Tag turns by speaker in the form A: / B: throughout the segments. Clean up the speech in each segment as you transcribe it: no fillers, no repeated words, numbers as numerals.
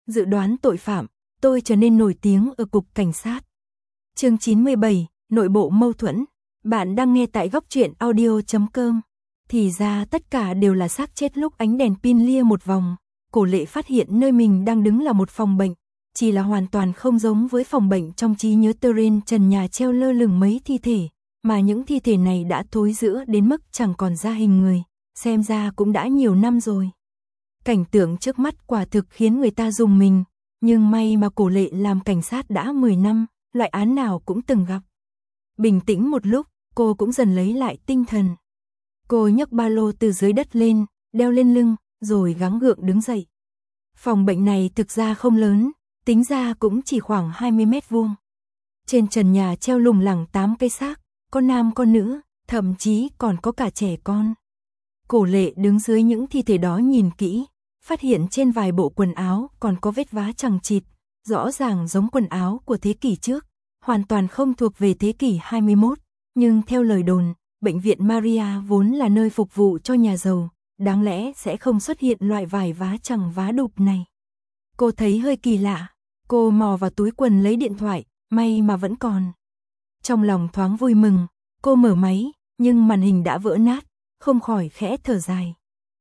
A: dự đoán tội phạm, tôi trở nên nổi tiếng ở cục cảnh sát. Chương 97, nội bộ mâu thuẫn. Bạn đang nghe tại góc truyện audio.com. Thì ra tất cả đều là xác chết lúc ánh đèn pin lia một vòng. Cổ Lệ phát hiện nơi mình đang đứng là một phòng bệnh, chỉ là hoàn toàn không giống với phòng bệnh trong trí nhớ. Trên trần nhà treo lơ lửng mấy thi thể, mà những thi thể này đã thối rữa đến mức chẳng còn ra hình người, xem ra cũng đã nhiều năm rồi. Cảnh tượng trước mắt quả thực khiến người ta rùng mình, nhưng may mà Cổ Lệ làm cảnh sát đã 10 năm, loại án nào cũng từng gặp. Bình tĩnh một lúc, cô cũng dần lấy lại tinh thần. Cô nhấc ba lô từ dưới đất lên, đeo lên lưng, rồi gắng gượng đứng dậy. Phòng bệnh này thực ra không lớn, tính ra cũng chỉ khoảng 20 mét vuông. Trên trần nhà treo lủng lẳng 8 cây xác, có nam có nữ, thậm chí còn có cả trẻ con. Cổ Lệ đứng dưới những thi thể đó nhìn kỹ, phát hiện trên vài bộ quần áo còn có vết vá chằng chịt, rõ ràng giống quần áo của thế kỷ trước, hoàn toàn không thuộc về thế kỷ 21, nhưng theo lời đồn, bệnh viện Maria vốn là nơi phục vụ cho nhà giàu, đáng lẽ sẽ không xuất hiện loại vải vá chằng vá đục này. Cô thấy hơi kỳ lạ, cô mò vào túi quần lấy điện thoại, may mà vẫn còn. Trong lòng thoáng vui mừng, cô mở máy, nhưng màn hình đã vỡ nát, không khỏi khẽ thở dài.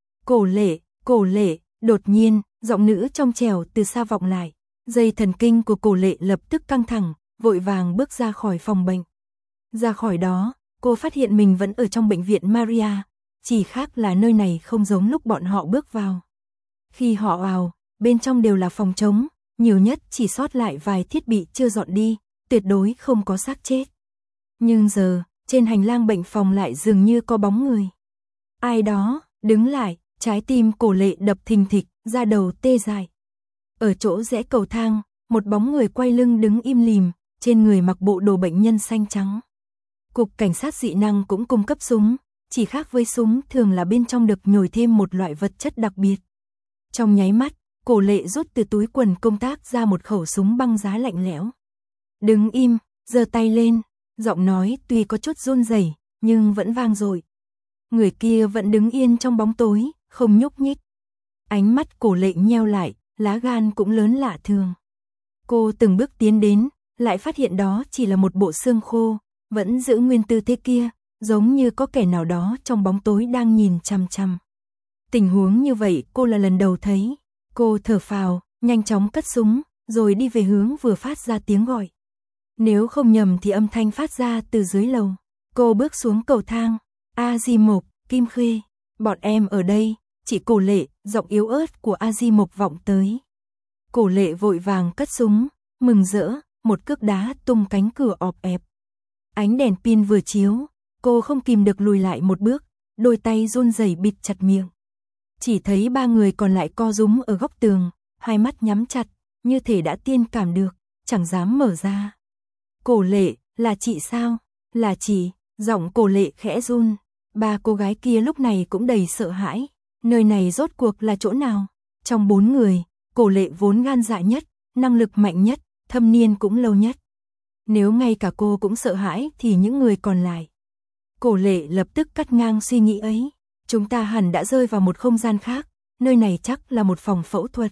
A: Cổ Lệ, đột nhiên, giọng nữ trong trẻo từ xa vọng lại, dây thần kinh của Cổ Lệ lập tức căng thẳng, vội vàng bước ra khỏi phòng bệnh. Ra khỏi đó, cô phát hiện mình vẫn ở trong bệnh viện Maria, chỉ khác là nơi này không giống lúc bọn họ bước vào. Khi họ vào, bên trong đều là phòng trống, nhiều nhất chỉ sót lại vài thiết bị chưa dọn đi, tuyệt đối không có xác chết. Nhưng giờ, trên hành lang bệnh phòng lại dường như có bóng người. Ai đó, đứng lại, trái tim Cổ Lệ đập thình thịch, da đầu tê dại. Ở chỗ rẽ cầu thang, một bóng người quay lưng đứng im lìm, trên người mặc bộ đồ bệnh nhân xanh trắng. Cục cảnh sát dị năng cũng cung cấp súng, chỉ khác với súng thường là bên trong được nhồi thêm một loại vật chất đặc biệt. Trong nháy mắt, Cổ Lệ rút từ túi quần công tác ra một khẩu súng băng giá lạnh lẽo. Đứng im, giơ tay lên, giọng nói tuy có chút run rẩy, nhưng vẫn vang dội. Người kia vẫn đứng yên trong bóng tối, không nhúc nhích. Ánh mắt Cổ Lệ nheo lại, lá gan cũng lớn lạ thường. Cô từng bước tiến đến, lại phát hiện đó chỉ là một bộ xương khô, vẫn giữ nguyên tư thế kia, giống như có kẻ nào đó trong bóng tối đang nhìn chằm chằm. Tình huống như vậy cô là lần đầu thấy. Cô thở phào, nhanh chóng cất súng, rồi đi về hướng vừa phát ra tiếng gọi. Nếu không nhầm thì âm thanh phát ra từ dưới lầu. Cô bước xuống cầu thang. Azimuth, Kim Khê, bọn em ở đây. Chị Cổ Lệ, giọng yếu ớt của Azimuth vọng tới. Cổ Lệ vội vàng cất súng, mừng rỡ, một cước đá tung cánh cửa ọp ẹp. Ánh đèn pin vừa chiếu, cô không kìm được lùi lại một bước, đôi tay run rẩy bịt chặt miệng. Chỉ thấy ba người còn lại co rúm ở góc tường, hai mắt nhắm chặt, như thể đã tiên cảm được, chẳng dám mở ra. Cổ Lệ, là chị sao? Là chị, giọng Cổ Lệ khẽ run. Ba cô gái kia lúc này cũng đầy sợ hãi. Nơi này rốt cuộc là chỗ nào? Trong 4 người, Cổ Lệ vốn gan dạ nhất, năng lực mạnh nhất, thâm niên cũng lâu nhất. Nếu ngay cả cô cũng sợ hãi thì những người còn lại. Cổ Lệ lập tức cắt ngang suy nghĩ ấy. Chúng ta hẳn đã rơi vào một không gian khác, nơi này chắc là một phòng phẫu thuật.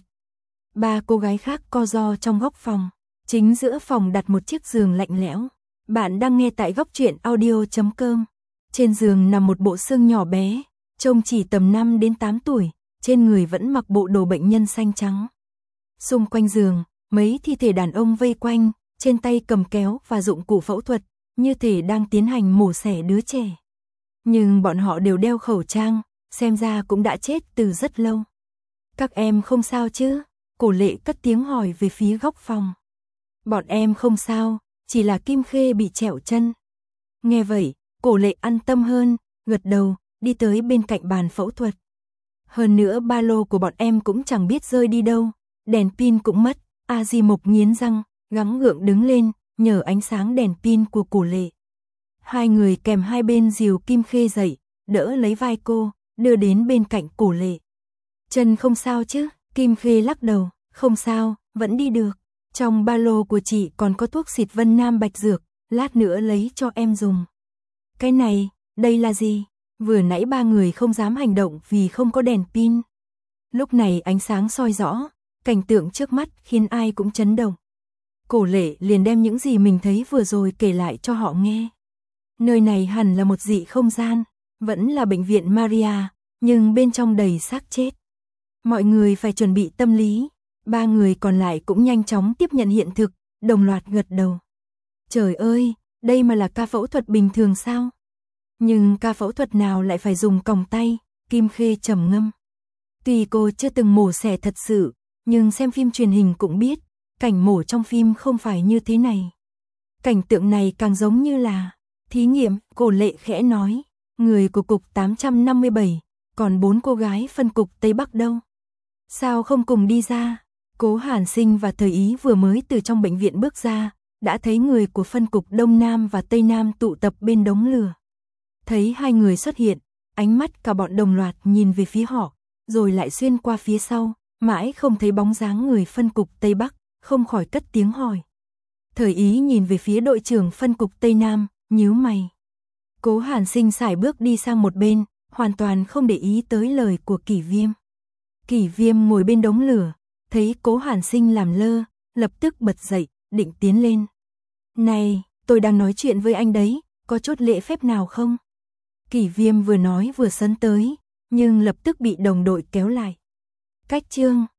A: Ba cô gái khác co ro trong góc phòng. Chính giữa phòng đặt một chiếc giường lạnh lẽo. Bạn đang nghe tại góc truyện audio.com. Trên giường nằm một bộ xương nhỏ bé, trông chỉ tầm 5 đến 8 tuổi, trên người vẫn mặc bộ đồ bệnh nhân xanh trắng. Xung quanh giường, mấy thi thể đàn ông vây quanh, trên tay cầm kéo và dụng cụ phẫu thuật, như thể đang tiến hành mổ xẻ đứa trẻ. Nhưng bọn họ đều đeo khẩu trang, xem ra cũng đã chết từ rất lâu. Các em không sao chứ? Cổ Lệ cất tiếng hỏi về phía góc phòng. Bọn em không sao, chỉ là Kim Khê bị trẹo chân. Nghe vậy, Cổ Lệ an tâm hơn, gật đầu, đi tới bên cạnh bàn phẫu thuật. Hơn nữa ba lô của bọn em cũng chẳng biết rơi đi đâu, đèn pin cũng mất. Azimuth nghiến răng, gắng gượng đứng lên, nhờ ánh sáng đèn pin của Cổ Lệ. Hai người kèm hai bên dìu Kim Khê dậy, đỡ lấy vai cô, đưa đến bên cạnh Cổ Lệ. Chân không sao chứ? Kim Khê lắc đầu, không sao, vẫn đi được. Trong ba lô của chị còn có thuốc xịt Vân Nam Bạch Dược, lát nữa lấy cho em dùng. Cái này, đây là gì? Vừa nãy ba người không dám hành động vì không có đèn pin. Lúc này ánh sáng soi rõ, Cảnh tượng trước mắt khiến ai cũng chấn động. Cổ Lệ liền đem những gì mình thấy vừa rồi kể lại cho họ nghe. Nơi này hẳn là một dị không gian, vẫn là bệnh viện Maria, nhưng bên trong đầy xác chết. Mọi người phải chuẩn bị tâm lý. 3 người còn lại cũng nhanh chóng tiếp nhận hiện thực, đồng loạt gật đầu. Trời ơi, đây mà là ca phẫu thuật bình thường sao? Nhưng ca phẫu thuật nào lại phải dùng còng tay? Kim Khê trầm ngâm. Tuy cô chưa từng mổ xẻ thật sự, nhưng xem phim truyền hình cũng biết, cảnh mổ trong phim không phải như thế này. Cảnh tượng này càng giống như là thí nghiệm, Cổ Lệ khẽ nói. Người của cục 857, còn 4 cô gái phân cục Tây Bắc đâu? Sao không cùng đi ra? Cố Hàn Sinh và Thời Ý vừa mới từ trong bệnh viện bước ra, đã thấy người của phân cục Đông Nam và Tây Nam tụ tập bên đống lửa. Thấy hai người xuất hiện, ánh mắt cả bọn đồng loạt nhìn về phía họ, rồi lại xuyên qua phía sau, mãi không thấy bóng dáng người phân cục Tây Bắc, không khỏi cất tiếng hỏi. Thời Ý nhìn về phía đội trưởng phân cục Tây Nam, nhíu mày. Cố Hàn Sinh sải bước đi sang một bên, hoàn toàn không để ý tới lời của Kỷ Viêm. Kỷ Viêm ngồi bên đống lửa, thấy Cố Hàn Sinh làm lơ, lập tức bật dậy, định tiến lên. Này, tôi đang nói chuyện với anh đấy, có chút lễ phép nào không? Kỷ Viêm vừa nói vừa sấn tới, nhưng lập tức bị đồng đội kéo lại. Cách chương